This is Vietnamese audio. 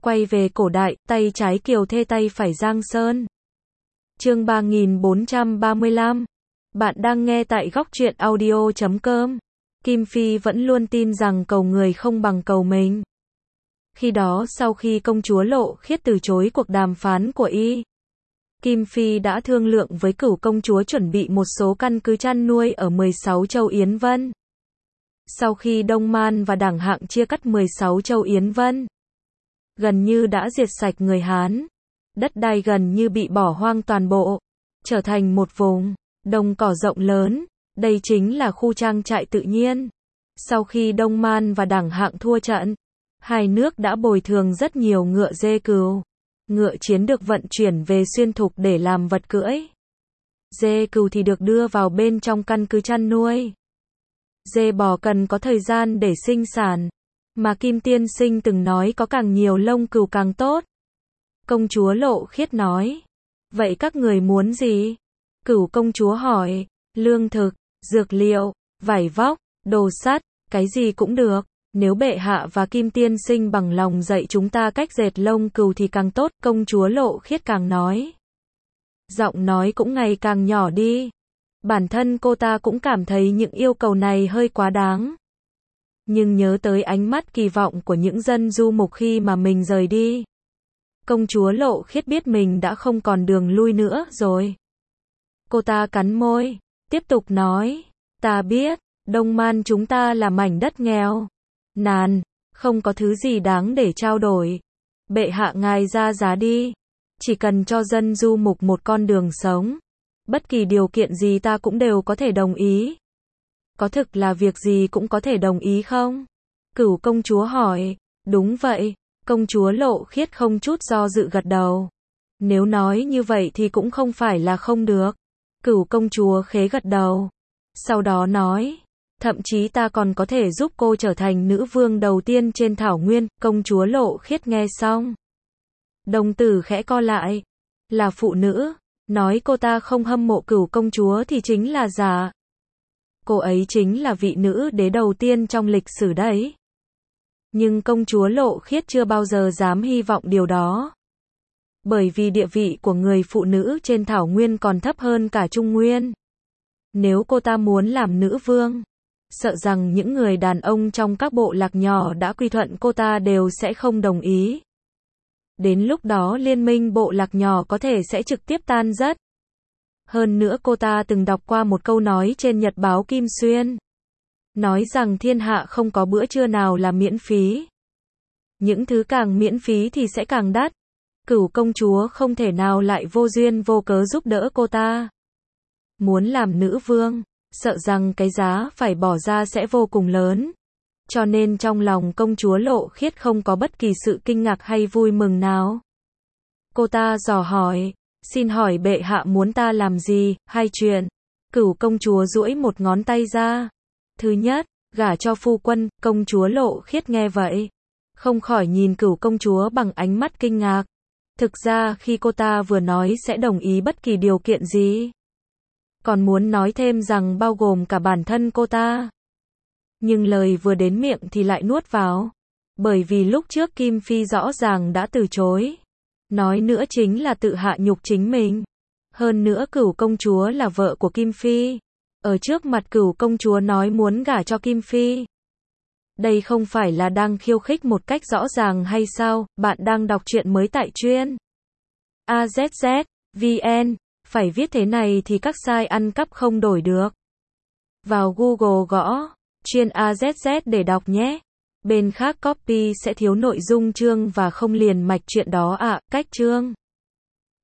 Quay về cổ đại, tay trái Kiều Thê tay phải Giang Sơn. Chương 3435. Bạn đang nghe tại góc truyện audio.com. Kim Phi vẫn luôn tin rằng cầu người không bằng cầu mình. Khi đó sau khi công chúa Lộ Khiết từ chối cuộc đàm phán của y, Kim Phi đã thương lượng với Cửu công chúa chuẩn bị một số căn cứ chăn nuôi ở 16 châu Yến Vân. Sau khi Đông Man và Đảng Hạng chia cắt 16 châu Yến Vân, gần như đã diệt sạch người Hán, đất đai gần như bị bỏ hoang toàn bộ, trở thành một vùng đồng cỏ rộng lớn, đây chính là khu trang trại tự nhiên. Sau khi Đông Man và Đảng Hạng thua trận, hai nước đã bồi thường rất nhiều ngựa dê cừu. Ngựa chiến được vận chuyển về Xuyên Thục để làm vật cưỡi. Dê cừu thì được đưa vào bên trong căn cứ chăn nuôi. Dê bò cần có thời gian để sinh sản, mà Kim Tiên Sinh từng nói có càng nhiều lông cừu càng tốt. Công chúa Lộ Khiết nói, vậy các người muốn gì? Cửu công chúa hỏi, lương thực, dược liệu, vải vóc, đồ sắt, cái gì cũng được. Nếu bệ hạ và Kim Tiên Sinh bằng lòng dạy chúng ta cách dệt lông cừu thì càng tốt, công chúa Lộ Khiết càng nói. Giọng nói cũng ngày càng nhỏ đi. Bản thân cô ta cũng cảm thấy những yêu cầu này hơi quá đáng. Nhưng nhớ tới ánh mắt kỳ vọng của những dân du mục khi mà mình rời đi, công chúa Lộ Khiết biết mình đã không còn đường lui nữa rồi. Cô ta cắn môi, tiếp tục nói, ta biết, Đông Man chúng ta là mảnh đất nghèo nàn, không có thứ gì đáng để trao đổi. Bệ hạ ngài ra giá đi, chỉ cần cho dân du mục một con đường sống, bất kỳ điều kiện gì ta cũng đều có thể đồng ý. Có thực là việc gì cũng có thể đồng ý không? Cửu công chúa hỏi. Đúng vậy, công chúa Lộ Khiết không chút do dự gật đầu. Nếu nói như vậy thì cũng không phải là không được. Cửu công chúa khế gật đầu. Sau đó nói, thậm chí ta còn có thể giúp cô trở thành nữ vương đầu tiên trên thảo nguyên. Công chúa Lộ Khiết nghe xong, đồng tử khẽ co lại. Là phụ nữ, nói cô ta không hâm mộ Cửu công chúa thì chính là giả. Cô ấy chính là vị nữ đế đầu tiên trong lịch sử đấy. Nhưng công chúa Lộ Khiết chưa bao giờ dám hy vọng điều đó. Bởi vì địa vị của người phụ nữ trên thảo nguyên còn thấp hơn cả Trung Nguyên. Nếu cô ta muốn làm nữ vương, sợ rằng những người đàn ông trong các bộ lạc nhỏ đã quy thuận cô ta đều sẽ không đồng ý. Đến lúc đó liên minh bộ lạc nhỏ có thể sẽ trực tiếp tan rã. Hơn nữa cô ta từng đọc qua một câu nói trên nhật báo Kim Xuyên, nói rằng thiên hạ không có bữa trưa nào là miễn phí. Những thứ càng miễn phí thì sẽ càng đắt. Cửu công chúa không thể nào lại vô duyên vô cớ giúp đỡ cô ta. Muốn làm nữ vương, sợ rằng cái giá phải bỏ ra sẽ vô cùng lớn. Cho nên trong lòng công chúa Lộ Khiết không có bất kỳ sự kinh ngạc hay vui mừng nào. Cô ta dò hỏi, xin hỏi bệ hạ muốn ta làm gì? Hai chuyện. Cửu công chúa duỗi một ngón tay ra. Thứ nhất, gả cho phu quân. Công chúa Lộ Khiết nghe vậy, không khỏi nhìn Cửu công chúa bằng ánh mắt kinh ngạc. Thực ra khi cô ta vừa nói sẽ đồng ý bất kỳ điều kiện gì, còn muốn nói thêm rằng bao gồm cả bản thân cô ta. Nhưng lời vừa đến miệng thì lại nuốt vào. Bởi vì lúc trước Kim Phi rõ ràng đã từ chối. Nói nữa chính là tự hạ nhục chính mình. Hơn nữa Cửu công chúa là vợ của Kim Phi. Ở trước mặt Cửu công chúa nói muốn gả cho Kim Phi. Đây không phải là đang khiêu khích một cách rõ ràng hay sao? Bạn đang đọc truyện mới tại truyện AZZ VN. Phải viết thế này thì các site ăn cắp không đổi được. Vào Google gõ truyện AZZ để đọc nhé. Bên khác copy sẽ thiếu nội dung chương và không liền mạch truyện đó ạ. Cách chương